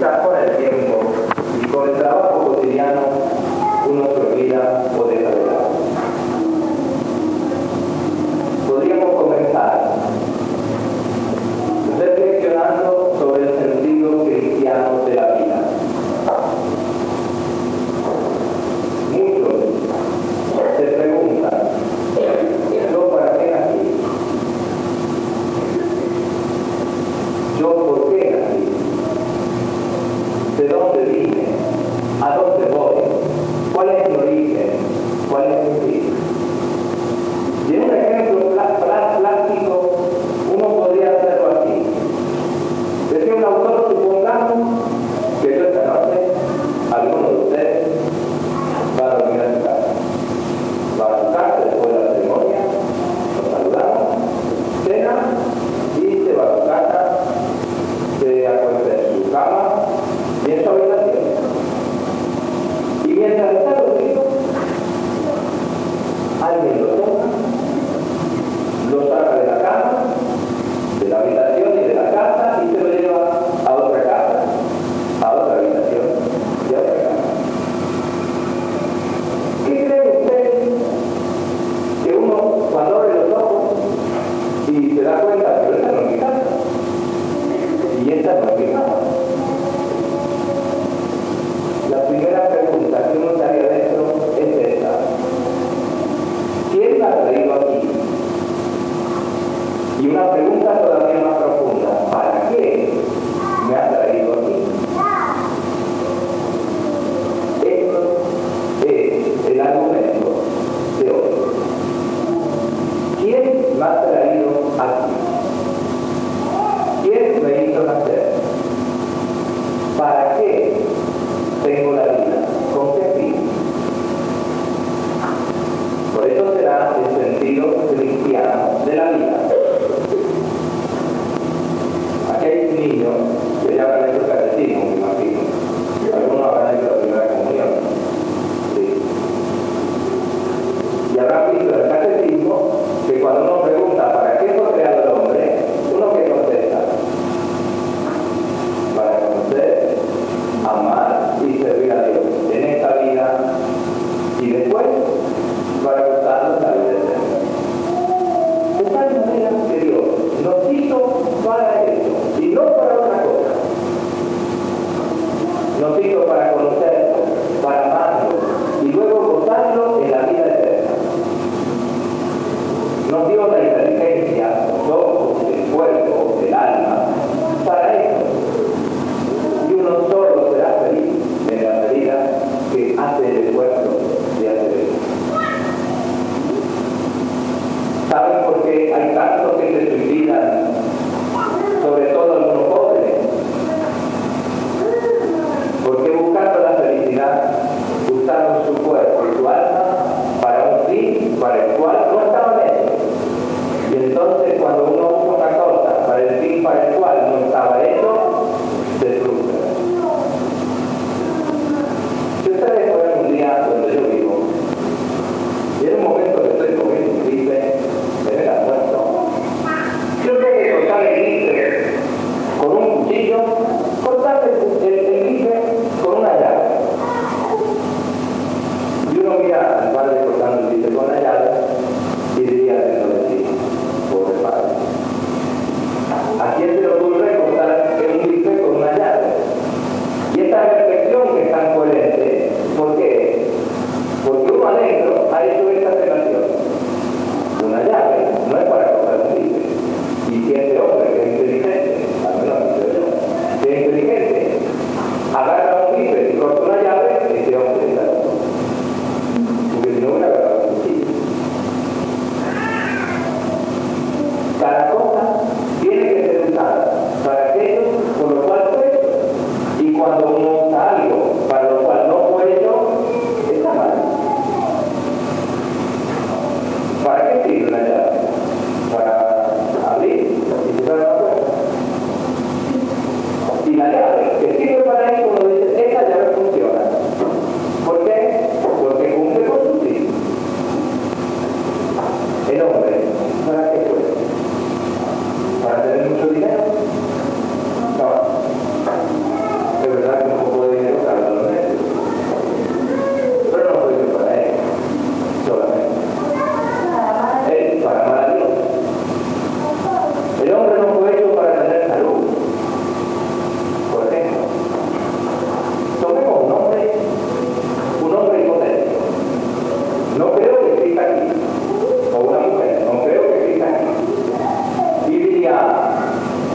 quizás con el tiempo y con el trabajo cotidiano uno se olvida o deja de lado. Podríamos comenzar reflexionando sobre el sentido cristiano de la vida. Muchos se preguntan, ¿yo para qué nací? ¿Yo por qué nací? ¿De dónde vine? ¿A dónde voy? ¿Cuál es mi origen? ¿Cuál es mi fin? Y en un ejemplo plástico, uno podría hacerlo así. Decía un autor, supongamos que yo esta noche, alguno de ustedes, va a dormir a su casa. Va a su casa después de la ceremonia, nos saludamos, cena y se va a su casa, se acuesta en su cama y en su habitación. Y mientras está dormido, alguien lo toma, lo saca de la cama, de la habitación y de la casa y se lo lleva a otra casa, a otra habitación y a otra casa. ¿Qué cree usted que uno cuando abre los ojos y se da cuenta que esta no es mi casa y esta no es mi cama? La primera pregunta que uno se haría dentro es esta: ¿quién me ha traído aquí? Y una pregunta todavía más profunda: ¿para qué me ha traído aquí? Esto es el argumento de hoy. ¿Quién me ha traído aquí? ¿Quién me hizo nacer? ¿Para qué tengo la vida? ¿Con qué fin? Por eso será el sentido cristiano de la vida. Aquí hay niños que ya habrán hecho catecismo, me imagino. Algunos habrán hecho la primera comunión. Sí. Y habrán visto en el catecismo que cuando uno pregunta ¿para qué fue creado el hombre?, uno que contesta: para conocer, amar y servir a Dios en esta vida y después para gozar de la vida eterna. De tal manera que Dios nos hizo para eso y no para otra cosa. Nos hizo para conocerlo, para amarlo y luego gozarlo en la vida eterna. Nos dio la inteligencia, los ojos, el cuerpo, el alma, para eso. Y uno solo será feliz en la medida que hace el esfuerzo de hacer eso. ¿Saben por qué hay tantos que se suicidan? Sobre todo algunos jóvenes. Porque buscando la felicidad usaron su cuerpo y su alma para un fin para el cual no estaban hechos. Y entonces cuando uno usa una cosa para el fin para el cual no estaba hecho, se frustra. Si ustedes fueran un día donde yo vivo, y en un momento que estoy comiendo un bife en el almuerzo, yo sé que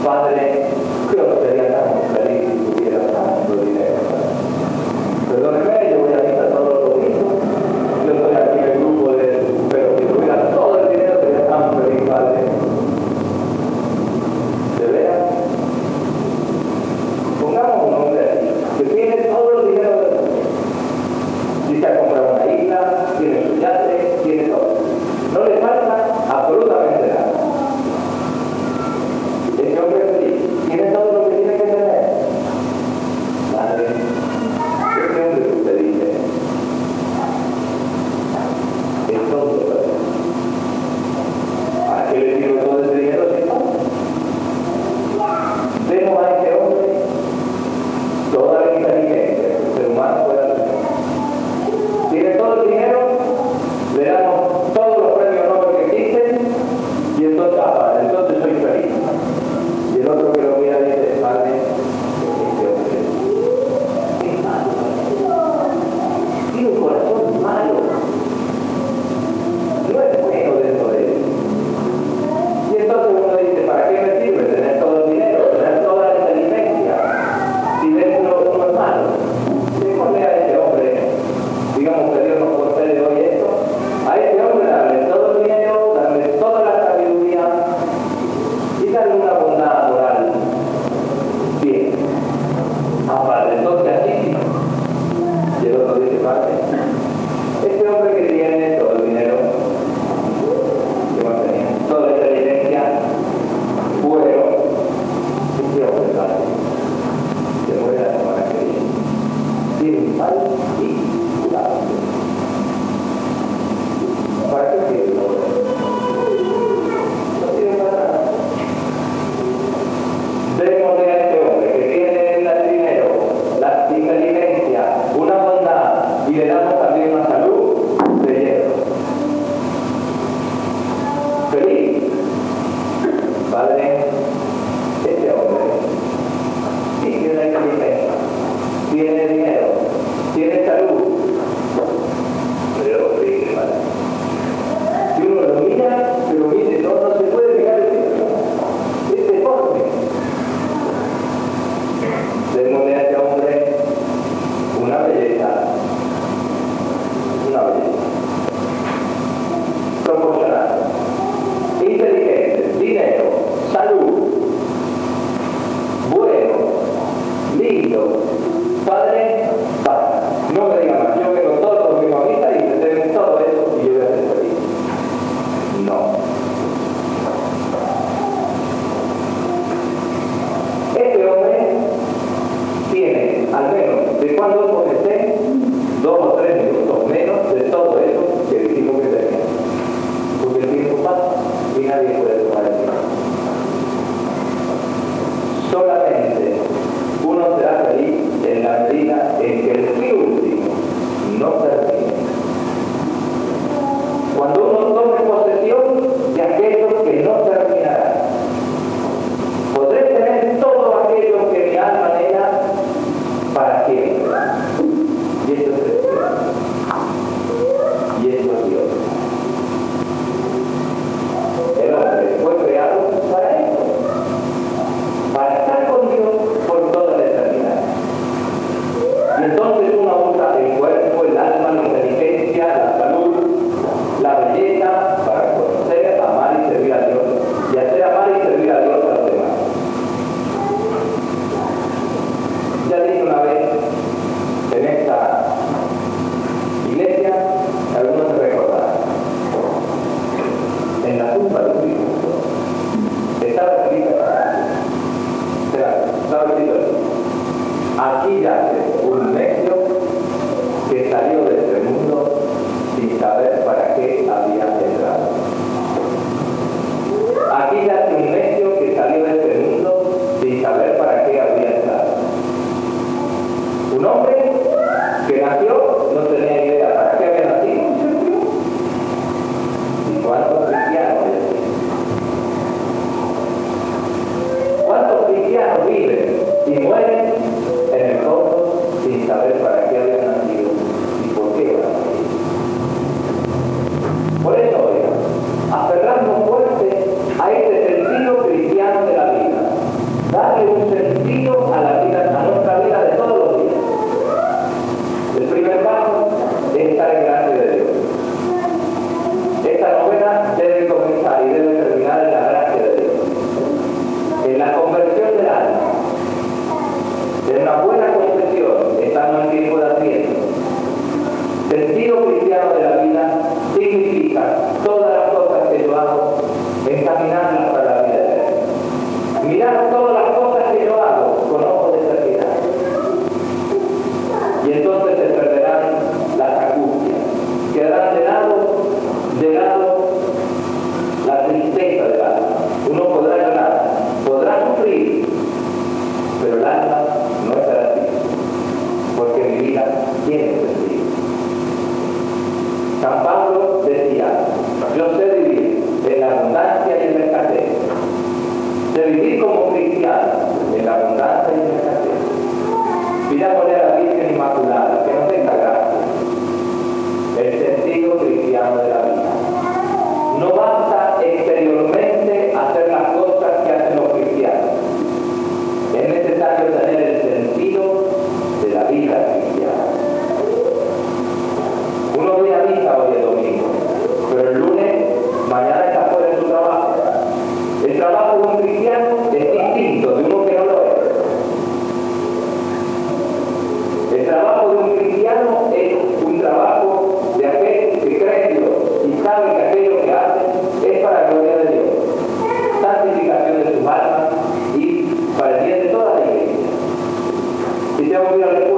Padre, yo sería tan feliz si tuviera tanto dinero. Perdóneme, yo voy a misa todos los domingos. Yo estoy aquí en el grupo pero si tuviera todo el dinero sería tan feliz, Padre. ¿De veras? Pongamos un hombre así, que tiene todo el dinero del mundo. Y se ha comprado una isla, tiene su yate, tiene todo. No le falta absolutamente nada. Ese hombre es feliz, tiene todo lo que tiene que tener. Madre, ese hombre que usted dice es tonto, ¿verdad? ¿Para qué le sirve todo ese dinero si no? Demos a ese hombre toda la inteligencia que el ser humano pueda tener. Tiene todo el dinero, le damos todos los premios Nobel que existen y entonces soy feliz. Y el otro que lo mira dice, Padre, este hombre es malo, tiene un corazón malo, no es bueno dentro de él. Y entonces uno dice, ¿para qué me sirve tener todo el dinero, tener toda la inteligencia, si dentro uno es malo? Démosle a ese hombre, digamos que Dios nos concede hoy esto, a ese hombre darle todo el dinero, darle toda la sabiduría y darle una bondad moral. Bien. Padre, entonces así sí. Y el otro dice, Padre, este hombre que tiene todo el dinero, que no tenía, toda la inteligencia, bueno, este hombre, Padre, se muere la semana que viene. Tiene un mal incurable. ¿Para qué sirve el hombre? No sirve para nada. Démosle a este hombre que tiene el dinero, la inteligencia, una bondad y le damos también una salud de hierro. Feliz. Padre, este hombre sí tiene la inteligencia, tiene dinero, tiene salud, pero feliz, Padre. Si uno lo mira, pero mire, no se puede mirar el cielo. Es deforme. Démosle a este hombre una belleza. Una belleza. Proporcional. Inteligente, dinero, salud, bueno, lindo. Padre, basta. No me diga más. Yo vengo todos con mi mamita y me den todo eso y yo voy a ser feliz. No. Este hombre tiene al menos de cuando comencé 2 o 3 minutos menos de todo eso que dijimos que tenía. Porque el tiempo pasa y nadie puede tomar el tiempo. Solamente uno será feliz en la medida en que el fin último no termine. Cuando uno tome posesión de aquello que no terminará, podré tener todo aquello que mi alma anhela para siempre. Y esto es el cielo. Y esto es Dios. El hombre fue creado para esto, para estar con Dios por toda la eternidad. Y entonces uno usa el cuerpo, el alma, la inteligencia, la salud, la belleza para conocer, amar y servir a Dios, y hacer amar y servir a Dios a los demás. Ya dije una vez en esta iglesia, algunos se recordarán, en la tumba de un hijo estaba escrito aquí yace un necio que salió de este mundo sin saber para qué había entrado. Aquí yace un necio que salió de este mundo sin saber para qué había entrado. Un hombre que nació no tenía idea para qué había nacido. ¿Y cuántos cristianos? ¿Cuántos cristianos viven y mueren en el fondo sin saber para qué habían nacido y por qué habían nacido? Por eso, oiga, aferrarnos fuerte a este sentido cristiano de la vida, mirad todas las cosas que yo hago con ojos de santidad. Y entonces se perderán las angustias, quedarán de lado la tristeza del alma. Uno podrá llorar, podrá sufrir, pero el alma no estará así, porque mi vida tiene sentido. San Pablo decía, yo sé vivir en la abundancia y en la escasez. Sé vivir como cristiano en la abundancia y en la escasez. Pidámosle a la Virgen Inmaculada que nos dé esta gracia, el sentido cristiano de la vida. No basta exteriormente hacer las cosas que hacen los cristianos. Es necesario tener el sentido de la vida cristiana. Uno viene a misa hoy el domingo, pero el lunes, mañana está fuera de su trabajo. El trabajo de un cristiano es distinto de uno que no lo es. El trabajo de un cristiano es un trabajo de aquel que cree en Dios y sabe que aquello que hace es para la gloria de Dios, santificación de sus almas y para el bien de toda la iglesia. Si tengo que ir a la escuela,